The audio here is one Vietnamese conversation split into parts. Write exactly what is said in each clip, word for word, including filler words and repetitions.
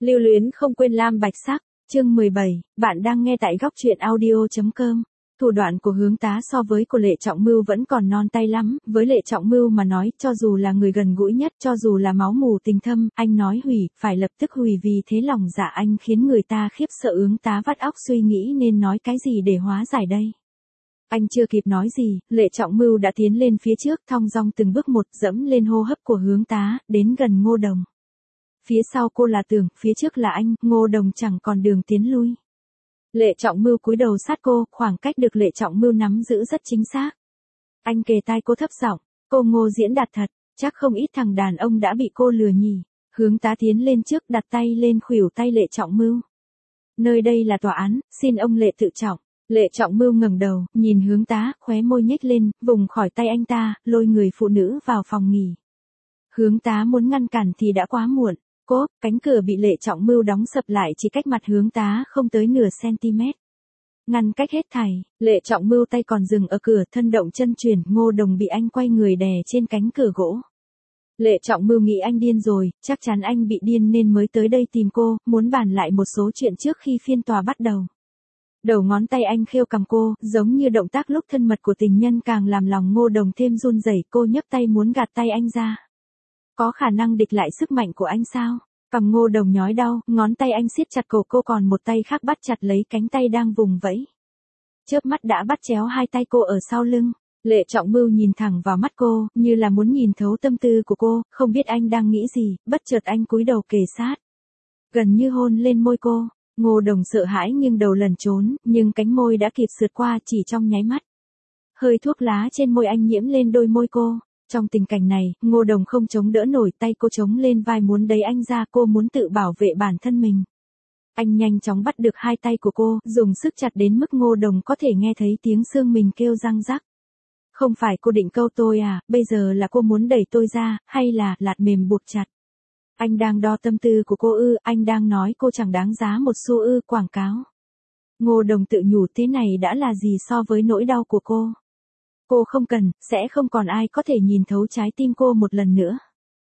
Lưu luyến không quên lam bạch sắc, chương mười bảy, bạn đang nghe tại góc truyện audio.com. Thủ đoạn của Hướng Tá so với của Lệ Trọng Mưu vẫn còn non tay lắm, với Lệ Trọng Mưu mà nói, cho dù là người gần gũi nhất, cho dù là máu mù tình thâm, anh nói hủy, phải lập tức hủy vì thế lòng dạ anh khiến người ta khiếp sợ. Hướng Tá vắt óc suy nghĩ nên nói cái gì để hóa giải đây. Anh chưa kịp nói gì, Lệ Trọng Mưu đã tiến lên phía trước thong dong từng bước một dẫm lên hô hấp của Hướng Tá, đến gần Ngô Đồng. Phía sau cô là tường, phía trước là anh, Ngô Đồng chẳng còn đường tiến lui. Lệ Trọng Mưu cúi đầu sát cô, khoảng cách được Lệ Trọng Mưu nắm giữ rất chính xác. Anh kề tai cô thấp giọng, cô Ngô diễn đạt thật, chắc không ít thằng đàn ông đã bị cô lừa nhỉ. Hướng Tá tiến lên trước đặt tay lên khuỷu tay Lệ Trọng Mưu. Nơi đây là tòa án, xin ông Lệ tự trọng. Lệ Trọng Mưu ngẩng đầu, nhìn Hướng Tá, khóe môi nhếch lên, vùng khỏi tay anh ta, lôi người phụ nữ vào phòng nghỉ. Hướng Tá muốn ngăn cản thì đã quá muộn. Cốp, cánh cửa bị Lệ Trọng Mưu đóng sập lại chỉ cách mặt Hướng Tá không tới nửa cm. Ngăn cách hết thảy, Lệ Trọng Mưu tay còn dừng ở cửa, thân động chân chuyển, Ngô Đồng bị anh quay người đè trên cánh cửa gỗ. Lệ Trọng Mưu nghĩ anh điên rồi, chắc chắn anh bị điên nên mới tới đây tìm cô, muốn bàn lại một số chuyện trước khi phiên tòa bắt đầu. Đầu ngón tay anh khêu cằm cô, giống như động tác lúc thân mật của tình nhân, càng làm lòng Ngô Đồng thêm run rẩy. Cô nhấc tay muốn gạt tay anh ra. Có khả năng địch lại sức mạnh của anh sao? Cằm Ngô Đồng nhói đau, ngón tay anh siết chặt cổ cô, còn một tay khác bắt chặt lấy cánh tay đang vùng vẫy. Chớp mắt đã bắt chéo hai tay cô ở sau lưng. Lệ Trọng Mưu nhìn thẳng vào mắt cô, như là muốn nhìn thấu tâm tư của cô, không biết anh đang nghĩ gì, bất chợt anh cúi đầu kề sát. Gần như hôn lên môi cô. Ngô Đồng sợ hãi nghiêng đầu lẩn trốn, nhưng cánh môi đã kịp sượt qua chỉ trong nháy mắt. Hơi thuốc lá trên môi anh nhiễm lên đôi môi cô. Trong tình cảnh này, Ngô Đồng không chống đỡ nổi, tay cô chống lên vai muốn đẩy anh ra, cô muốn tự bảo vệ bản thân mình. Anh nhanh chóng bắt được hai tay của cô, dùng sức chặt đến mức Ngô Đồng có thể nghe thấy tiếng xương mình kêu răng rắc. Không phải cô định câu tôi à, bây giờ là cô muốn đẩy tôi ra, hay là lạt mềm buộc chặt? Anh đang đo tâm tư của cô ư, anh đang nói cô chẳng đáng giá một xu ư, quảng cáo. Ngô Đồng tự nhủ thế này đã là gì so với nỗi đau của cô. Cô không cần, sẽ không còn ai có thể nhìn thấu trái tim cô một lần nữa.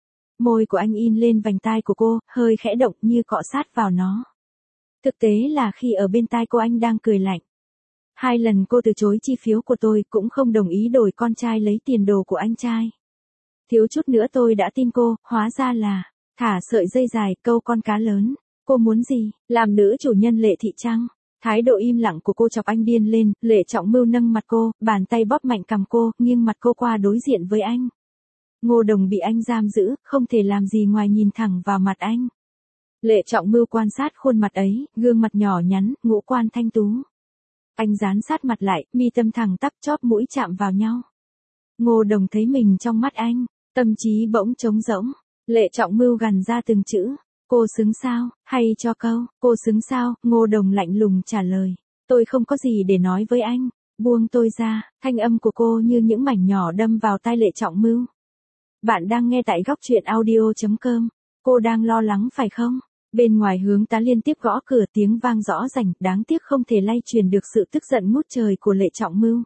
Môi của anh in lên vành tai của cô, hơi khẽ động như cọ sát vào nó. Thực tế là khi ở bên tai cô anh đang cười lạnh. Hai lần cô từ chối chi phiếu của tôi, cũng không đồng ý đổi con trai lấy tiền đồ của anh trai. Thiếu chút nữa tôi đã tin cô, hóa ra là thả sợi dây dài, câu con cá lớn. Cô muốn gì? Làm nữ chủ nhân Lệ Thị Trăng. Thái độ im lặng của cô chọc anh điên lên. Lệ Trọng Mưu nâng mặt cô, bàn tay bóp mạnh cằm cô, nghiêng mặt cô qua đối diện với anh. Ngô Đồng bị anh giam giữ, không thể làm gì ngoài nhìn thẳng vào mặt anh. Lệ Trọng Mưu quan sát khuôn mặt ấy, gương mặt nhỏ nhắn, ngũ quan thanh tú. Anh dán sát mặt lại, mi tâm thẳng tắp, chóp mũi chạm vào nhau. Ngô Đồng thấy mình trong mắt anh, tâm trí bỗng trống rỗng. Lệ Trọng Mưu gằn ra từng chữ. Cô xứng sao, hay cho câu, cô xứng sao? Ngô Đồng lạnh lùng trả lời. Tôi không có gì để nói với anh. Buông tôi ra. Thanh âm của cô như những mảnh nhỏ đâm vào tai Lệ Trọng Mưu. Bạn đang nghe tại góc truyện audio.com. Cô đang lo lắng phải không? Bên ngoài Hướng Tá liên tiếp gõ cửa, tiếng vang rõ rành, đáng tiếc không thể lay truyền được sự tức giận ngút trời của Lệ Trọng Mưu.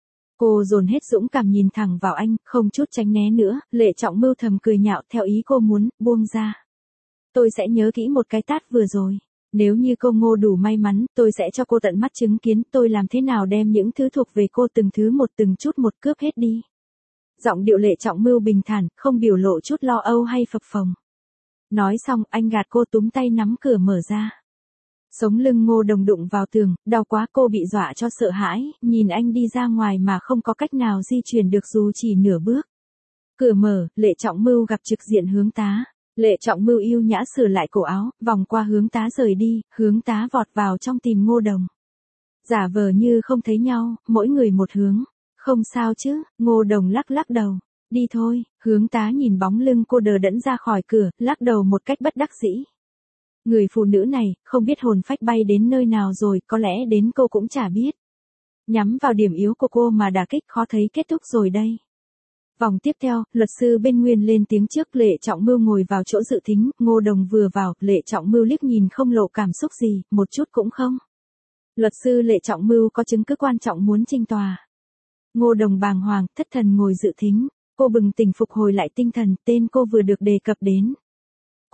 Cô dồn hết dũng cảm nhìn thẳng vào anh, không chút tránh né nữa. Lệ Trọng Mưu thầm cười nhạo, theo ý cô muốn, buông ra. Tôi sẽ nhớ kỹ một cái tát vừa rồi. Nếu như cô Ngô đủ may mắn, tôi sẽ cho cô tận mắt chứng kiến tôi làm thế nào đem những thứ thuộc về cô từng thứ một từng chút một cướp hết đi. Giọng điệu Lệ Trọng Mưu bình thản, không biểu lộ chút lo âu hay phập phồng. Nói xong, anh gạt cô, túm tay nắm cửa mở ra. Sống lưng Ngô Đồng đụng vào tường, đau quá, cô bị dọa cho sợ hãi, nhìn anh đi ra ngoài mà không có cách nào di chuyển được dù chỉ nửa bước. Cửa mở, Lệ Trọng Mưu gặp trực diện Hướng Tá. Lệ Trọng Mưu yêu nhã sửa lại cổ áo, vòng qua Hướng Tá rời đi. Hướng Tá vọt vào trong tìm Ngô Đồng. Giả vờ như không thấy nhau, mỗi người một hướng. Không sao chứ? Ngô Đồng lắc lắc đầu. Đi thôi. Hướng Tá nhìn bóng lưng cô đờ đẫn ra khỏi cửa, lắc đầu một cách bất đắc dĩ. Người phụ nữ này, không biết hồn phách bay đến nơi nào rồi, có lẽ đến cô cũng chả biết. Nhắm vào điểm yếu của cô mà đả kích, khó thấy kết thúc rồi đây. Vòng tiếp theo, luật sư bên Nguyên lên tiếng trước. Lệ Trọng Mưu ngồi vào chỗ dự thính. Ngô Đồng vừa vào, Lệ Trọng Mưu liếc nhìn không lộ cảm xúc gì, một chút cũng không. Luật sư Lệ Trọng Mưu có chứng cứ quan trọng muốn trình tòa. Ngô Đồng bàng hoàng, thất thần ngồi dự thính. Cô bừng tỉnh phục hồi lại tinh thần, tên cô vừa được đề cập đến.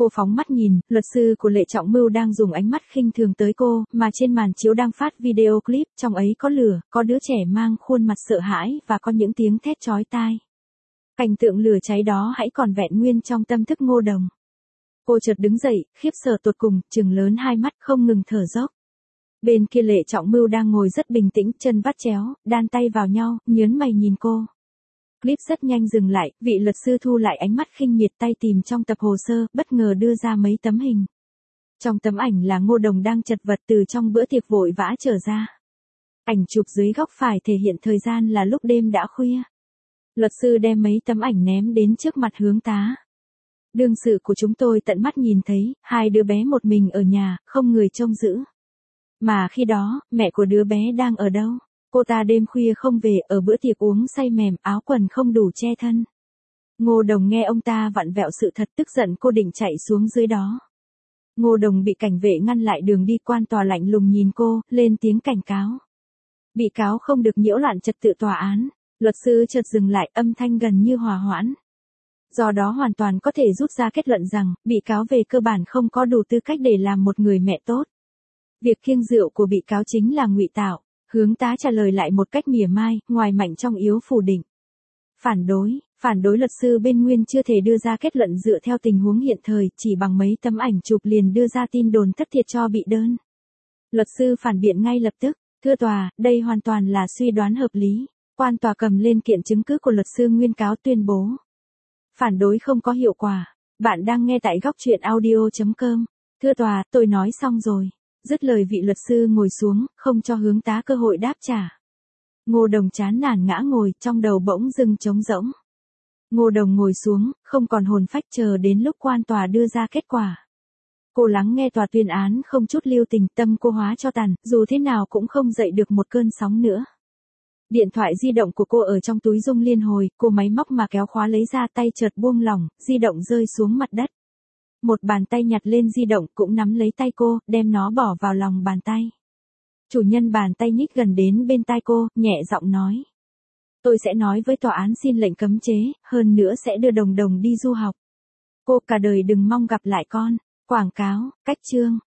Cô phóng mắt nhìn, luật sư của Lệ Trọng Mưu đang dùng ánh mắt khinh thường tới cô, mà trên màn chiếu đang phát video clip, trong ấy có lửa, có đứa trẻ mang khuôn mặt sợ hãi và có những tiếng thét chói tai. Cảnh tượng lửa cháy đó hãy còn vẹn nguyên trong tâm thức Ngô Đồng. Cô chợt đứng dậy, khiếp sợ tột cùng, trừng lớn hai mắt không ngừng thở dốc. Bên kia Lệ Trọng Mưu đang ngồi rất bình tĩnh, chân vắt chéo, đan tay vào nhau, nhớn mày nhìn cô. Clip rất nhanh dừng lại, vị luật sư thu lại ánh mắt khinh miệt, tay tìm trong tập hồ sơ, bất ngờ đưa ra mấy tấm hình. Trong tấm ảnh là Ngô Đồng đang chật vật từ trong bữa tiệc vội vã trở ra. Ảnh chụp dưới góc phải thể hiện thời gian là lúc đêm đã khuya. Luật sư đem mấy tấm ảnh ném đến trước mặt Hướng tá. Đương sự của chúng tôi tận mắt nhìn thấy, hai đứa bé một mình ở nhà, không người trông giữ. Mà khi đó, mẹ của đứa bé đang ở đâu? Cô ta đêm khuya không về, ở bữa tiệc uống say mềm, áo quần không đủ che thân. Ngô Đồng nghe ông ta vặn vẹo sự thật, tức giận cô định chạy xuống dưới đó. Ngô Đồng bị cảnh vệ ngăn lại đường đi, quan tòa lạnh lùng nhìn cô, lên tiếng cảnh cáo. Bị cáo không được nhiễu loạn trật tự tòa án. Luật sư chợt dừng lại, âm thanh gần như hòa hoãn. Do đó hoàn toàn có thể rút ra kết luận rằng, bị cáo về cơ bản không có đủ tư cách để làm một người mẹ tốt. Việc kiêng rượu của bị cáo chính là ngụy tạo. Hướng tá trả lời lại một cách mỉa mai, ngoài mạnh trong yếu phủ định. Phản đối, phản đối luật sư bên nguyên chưa thể đưa ra kết luận dựa theo tình huống hiện thời, chỉ bằng mấy tấm ảnh chụp liền đưa ra tin đồn thất thiệt cho bị đơn. Luật sư phản biện ngay lập tức, thưa tòa, đây hoàn toàn là suy đoán hợp lý. Quan tòa cầm lên kiện chứng cứ của luật sư nguyên cáo tuyên bố. Phản đối không có hiệu quả. Bạn đang nghe tại góc truyện audio chấm com. Thưa tòa, tôi nói xong rồi. Dứt lời vị luật sư ngồi xuống, không cho Hướng tá cơ hội đáp trả. Ngô Đồng chán nản ngã ngồi, trong đầu bỗng dưng trống rỗng. Ngô Đồng ngồi xuống, không còn hồn phách, chờ đến lúc quan tòa đưa ra kết quả. Cô lắng nghe tòa tuyên án không chút lưu tình, tâm cô hóa cho tàn, dù thế nào cũng không dậy được một cơn sóng nữa. Điện thoại di động của cô ở trong túi rung liên hồi, cô máy móc mà kéo khóa lấy ra, tay chợt buông lỏng, di động rơi xuống mặt đất. Một bàn tay nhặt lên di động, cũng nắm lấy tay cô, đem nó bỏ vào lòng bàn tay. Chủ nhân bàn tay nhích gần đến bên tai cô, nhẹ giọng nói. Tôi sẽ nói với tòa án xin lệnh cấm chế, hơn nữa sẽ đưa Đồng Đồng đi du học. Cô cả đời đừng mong gặp lại con. Quảng cáo, cách chương.